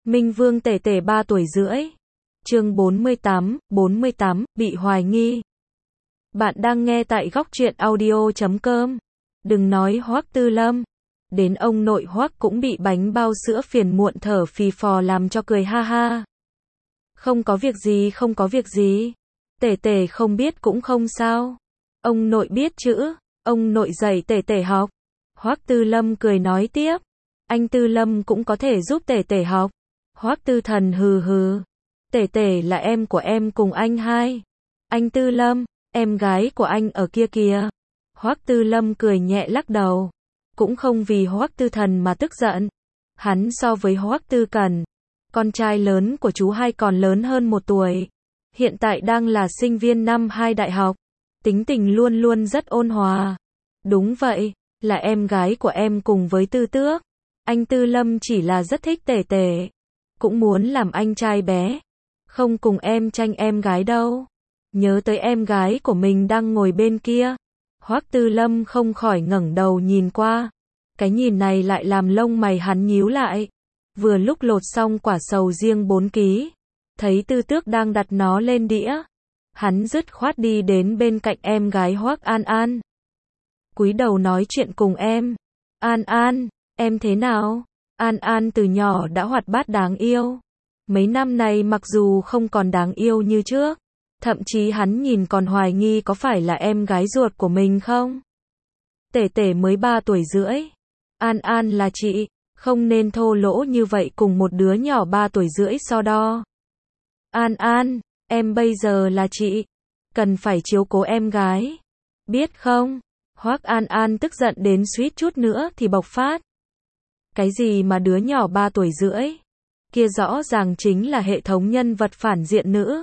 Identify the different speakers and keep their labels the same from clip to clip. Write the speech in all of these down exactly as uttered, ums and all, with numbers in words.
Speaker 1: Minh Vương Tể Tể ba tuổi rưỡi. Chương bốn mươi tám, bốn mươi tám, bị hoài nghi. Bạn đang nghe tại góc truyện audio chấm com. Đừng nói Hoắc Tư Lâm. Đến ông nội Hoắc cũng bị bánh bao sữa phiền muộn thở phì phò làm cho cười ha ha. Không có việc gì, không có việc gì. Tể Tể không biết cũng không sao. Ông nội biết chữ, ông nội dạy Tể Tể học. Hoắc Tư Lâm cười nói tiếp. Anh Tư Lâm cũng có thể giúp Tể Tể học. Hoắc Tư Thần hừ hừ. Tể Tể là em của em cùng anh hai. Anh Tư Lâm, em gái của anh ở kia kìa. Hoắc Tư Lâm cười nhẹ lắc đầu. Cũng không vì Hoắc Tư Thần mà tức giận. Hắn so với Hoắc Tư Cẩn, con trai lớn của chú hai còn lớn hơn một tuổi. Hiện tại đang là sinh viên năm hai đại học. Tính tình luôn luôn rất ôn hòa. Đúng vậy, là em gái của em cùng với Tư Tước. Anh Tư Lâm chỉ là rất thích Tể Tể. Cũng muốn làm anh trai bé. Không cùng em tranh em gái đâu. Nhớ tới em gái của mình đang ngồi bên kia. Hoắc Tư Lâm không khỏi ngẩng đầu nhìn qua. Cái nhìn này lại làm lông mày hắn nhíu lại. Vừa lúc lột xong quả sầu riêng bốn ký. Thấy Tư Tước đang đặt nó lên đĩa. Hắn dứt khoát đi đến bên cạnh em gái Hoắc An An. Cúi đầu nói chuyện cùng em. An An, em thế nào? An An từ nhỏ đã hoạt bát đáng yêu. Mấy năm này mặc dù không còn đáng yêu như trước, thậm chí hắn nhìn còn hoài nghi có phải là em gái ruột của mình không. Tể Tể mới ba tuổi rưỡi. An An là chị, không nên thô lỗ như vậy cùng một đứa nhỏ ba tuổi rưỡi so đo. An An, em bây giờ là chị, cần phải chiếu cố em gái. Biết không? Hoắc An An tức giận đến suýt chút nữa thì bộc phát. Cái gì mà đứa nhỏ ba tuổi rưỡi? Kia rõ ràng chính là hệ thống nhân vật phản diện nữ.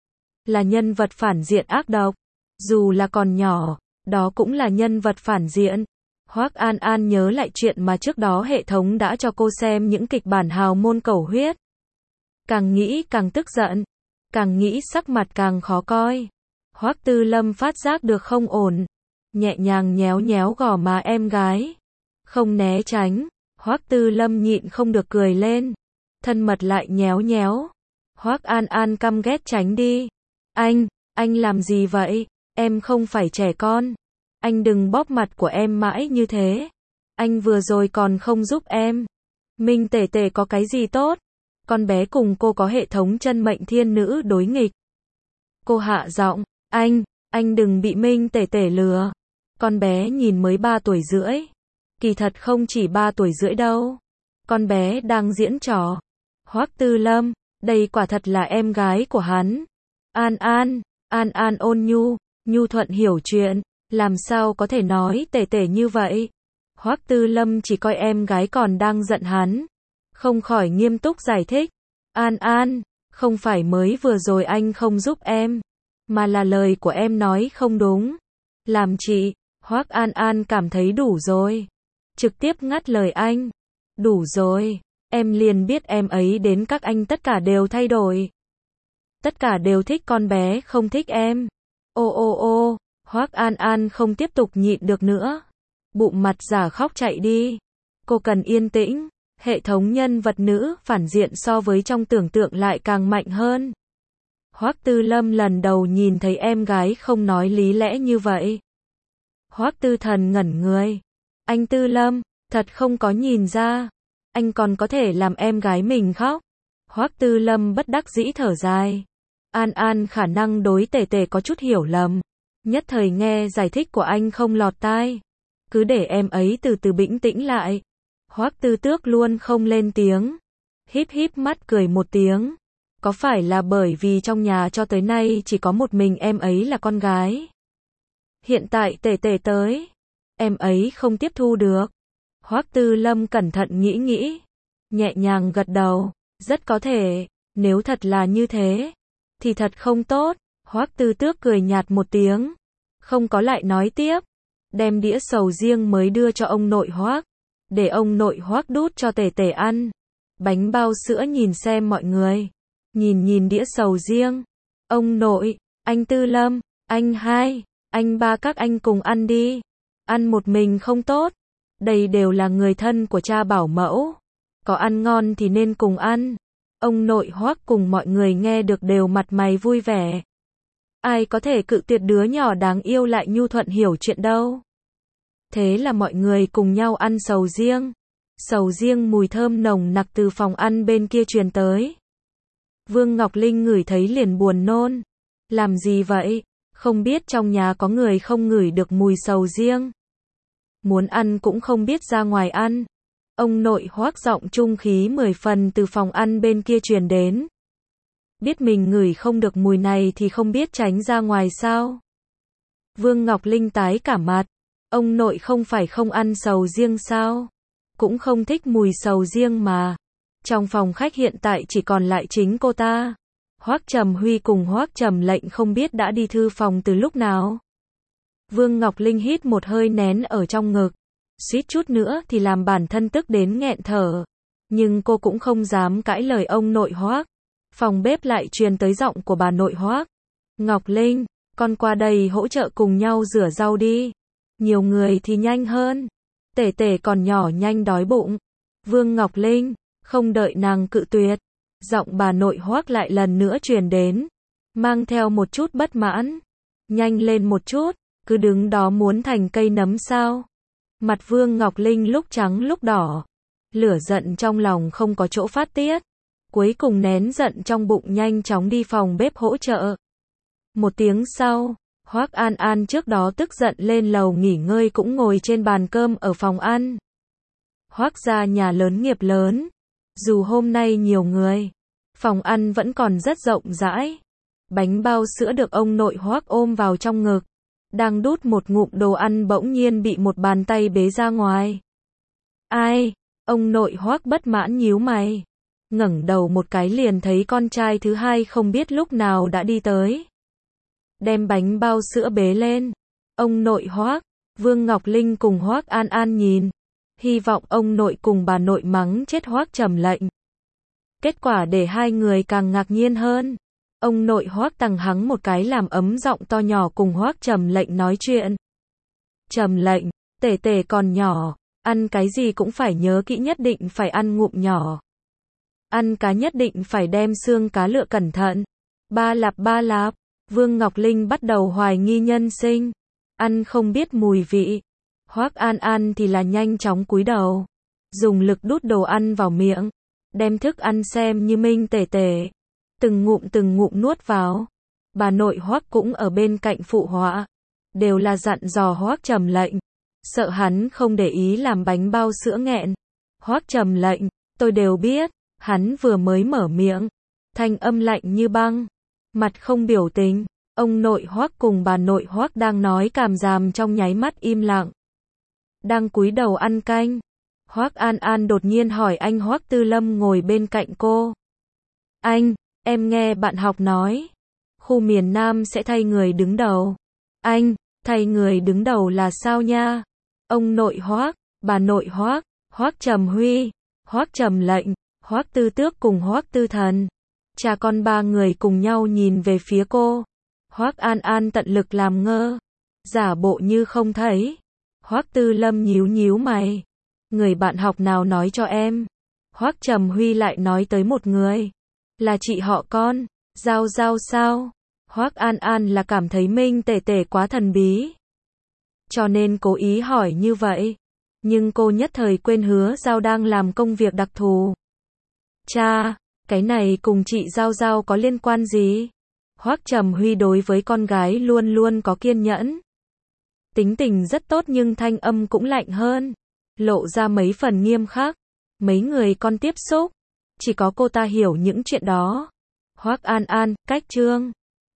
Speaker 1: Là nhân vật phản diện ác độc. Dù là còn nhỏ, đó cũng là nhân vật phản diện. Hoắc An An nhớ lại chuyện mà trước đó hệ thống đã cho cô xem những kịch bản hào môn cầu huyết. Càng nghĩ càng tức giận. Càng nghĩ sắc mặt càng khó coi. Hoắc Tư Lâm phát giác được không ổn. Nhẹ nhàng nhéo nhéo gò má em gái. Không né tránh. Hoắc Tư Lâm nhịn không được cười lên. Thân mật lại nhéo nhéo. Hoắc An An căm ghét tránh đi. Anh, anh làm gì vậy? Em không phải trẻ con. Anh đừng bóp mặt của em mãi như thế. Anh vừa rồi còn không giúp em. Minh Tể Tể có cái gì tốt? Con bé cùng cô có hệ thống chân mệnh thiên nữ đối nghịch. Cô hạ giọng, anh, anh đừng bị Minh Tể Tể lừa. Con bé nhìn mới ba tuổi rưỡi. Kỳ thật không chỉ ba tuổi rưỡi đâu. Con bé đang diễn trò. Hoắc Tư Lâm, đây quả thật là em gái của hắn. An An, An An ôn nhu, nhu thuận hiểu chuyện, làm sao có thể nói Tể Tể như vậy. Hoắc Tư Lâm chỉ coi em gái còn đang giận hắn. Không khỏi nghiêm túc giải thích. An An, không phải mới vừa rồi anh không giúp em, mà là lời của em nói không đúng. Làm chị, Hoắc An An cảm thấy đủ rồi. Trực tiếp ngắt lời anh. Đủ rồi, em liền biết em ấy đến các anh tất cả đều thay đổi. Tất cả đều thích con bé không thích em. Ô ô ô, Hoắc An An không tiếp tục nhịn được nữa. Bụng mặt giả khóc chạy đi. Cô cần yên tĩnh. Hệ thống nhân vật nữ phản diện so với trong tưởng tượng lại càng mạnh hơn. Hoắc Tư Lâm lần đầu nhìn thấy em gái không nói lý lẽ như vậy. Hoắc Tư Thần ngẩn người. Anh Tư Lâm, thật không có nhìn ra. Anh còn có thể làm em gái mình khóc. Hoắc Tư Lâm bất đắc dĩ thở dài. An An khả năng đối Tể Tể có chút hiểu lầm. Nhất thời nghe giải thích của anh không lọt tai. Cứ để em ấy từ từ bình tĩnh lại. Hoắc Tư Tước luôn không lên tiếng. Híp híp mắt cười một tiếng. Có phải là bởi vì trong nhà cho tới nay chỉ có một mình em ấy là con gái? Hiện tại Tể Tể tới. Em ấy không tiếp thu được. Hoắc Tư Lâm cẩn thận nghĩ nghĩ. Nhẹ nhàng gật đầu. Rất có thể. Nếu thật là như thế. Thì thật không tốt. Hoắc Tư Tước cười nhạt một tiếng. Không có lại nói tiếp. Đem đĩa sầu riêng mới đưa cho ông nội Hoắc. Để ông nội Hoắc đút cho Tể Tể ăn. Bánh bao sữa nhìn xem mọi người. Nhìn nhìn đĩa sầu riêng. Ông nội, anh Tư Lâm, anh hai, anh ba các anh cùng ăn đi. Ăn một mình không tốt. Đây đều là người thân của cha bảo mẫu. Có ăn ngon thì nên cùng ăn. Ông nội Hoác cùng mọi người nghe được đều mặt mày vui vẻ. Ai có thể cự tuyệt đứa nhỏ đáng yêu lại nhu thuận hiểu chuyện đâu. Thế là mọi người cùng nhau ăn sầu riêng. Sầu riêng mùi thơm nồng nặc từ phòng ăn bên kia truyền tới. Vương Ngọc Linh ngửi thấy liền buồn nôn. Làm gì vậy? Không biết trong nhà có người không ngửi được mùi sầu riêng. Muốn ăn cũng không biết ra ngoài ăn. Ông nội Hoác giọng trung khí mười phần từ phòng ăn bên kia truyền đến. Biết mình ngửi không được mùi này thì không biết tránh ra ngoài sao? Vương Ngọc Linh tái cả mặt. Ông nội không phải không ăn sầu riêng sao? Cũng không thích mùi sầu riêng mà. Trong phòng khách hiện tại chỉ còn lại chính cô ta. Hoác Trầm Huy cùng Hoác Trầm Lệnh không biết đã đi thư phòng từ lúc nào. Vương Ngọc Linh hít một hơi nén ở trong ngực. Suýt chút nữa thì làm bản thân tức đến nghẹn thở. Nhưng cô cũng không dám cãi lời ông nội Hoác. Phòng bếp lại truyền tới giọng của bà nội Hoác. Ngọc Linh, con qua đây hỗ trợ cùng nhau rửa rau đi. Nhiều người thì nhanh hơn. Tể tể còn nhỏ nhanh đói bụng. Vương Ngọc Linh, không đợi nàng cự tuyệt. Giọng bà nội Hoác lại lần nữa truyền đến. Mang theo một chút bất mãn. Nhanh lên một chút, cứ đứng đó muốn thành cây nấm sao. Mặt Vương Ngọc Linh lúc trắng lúc đỏ. Lửa giận trong lòng không có chỗ phát tiết. Cuối cùng nén giận trong bụng nhanh chóng đi phòng bếp hỗ trợ. Một tiếng sau, Hoác An An trước đó tức giận lên lầu nghỉ ngơi cũng ngồi trên bàn cơm ở phòng ăn. Hoác gia nhà lớn nghiệp lớn. Dù hôm nay nhiều người, phòng ăn vẫn còn rất rộng rãi. Bánh bao sữa được ông nội Hoác ôm vào trong ngực. Đang đút một ngụm đồ ăn bỗng nhiên bị một bàn tay bế ra ngoài. Ai? Ông nội Hoác bất mãn nhíu mày. Ngẩng đầu một cái liền thấy con trai thứ hai không biết lúc nào đã đi tới. Đem bánh bao sữa bế lên. Ông nội Hoác, Vương Ngọc Linh cùng Hoác An An nhìn. Hy vọng ông nội cùng bà nội mắng chết Hoác Trầm Lệnh. Kết quả để hai người càng ngạc nhiên hơn. Ông nội Hoác tằng hắng một cái làm ấm giọng to nhỏ cùng Hoác Trầm Lệnh nói chuyện. Trầm Lệnh, tể tể còn nhỏ, ăn cái gì cũng phải nhớ kỹ, nhất định phải ăn ngụm nhỏ. Ăn cá nhất định phải đem xương cá lựa cẩn thận. Ba lạp ba lạp, Vương Ngọc Linh bắt đầu hoài nghi nhân sinh. Ăn không biết mùi vị. Hoác An An thì là nhanh chóng cúi đầu. Dùng lực đút đồ ăn vào miệng. Đem thức ăn xem như minh tể tể. Từng ngụm từng ngụm nuốt vào. Bà nội Hoác cũng ở bên cạnh phụ họa. Đều là dặn dò Hoác Trầm Lệnh. Sợ hắn không để ý làm bánh bao sữa nghẹn. Hoác Trầm Lệnh, tôi đều biết. Hắn vừa mới mở miệng. Thanh âm lạnh như băng. Mặt không biểu tình. Ông nội Hoác cùng bà nội Hoác đang nói càm ràm trong nháy mắt im lặng. Đang cúi đầu ăn canh. Hoác An An đột nhiên hỏi anh Hoác Tư Lâm ngồi bên cạnh cô. Anh, em nghe bạn học nói. Khu miền Nam sẽ thay người đứng đầu. Anh, thay người đứng đầu là sao nha? Ông nội Hoác, bà nội Hoác, Hoác Trầm Huy, Hoác Trầm Lệnh, Hoác Tư Tước cùng Hoác Tư Thần. Cha con ba người cùng nhau nhìn về phía cô. Hoác An An tận lực làm ngơ. Giả bộ như không thấy. Hoác Tư Lâm nhíu nhíu mày. Người bạn học nào nói cho em? Hoác Trầm Huy lại nói tới một người. Là chị họ con. Giao Giao sao? Hoác An An là cảm thấy Minh tể tể quá thần bí. Cho nên cố ý hỏi như vậy. Nhưng cô nhất thời quên hứa Giao đang làm công việc đặc thù. Cha, cái này cùng chị Giao Giao có liên quan gì? Hoác Trầm Huy đối với con gái luôn luôn có kiên nhẫn. Tính tình rất tốt nhưng thanh âm cũng lạnh hơn. Lộ ra mấy phần nghiêm khắc. Mấy người con tiếp xúc. Chỉ có cô ta hiểu những chuyện đó. Hoác An An, cách chương.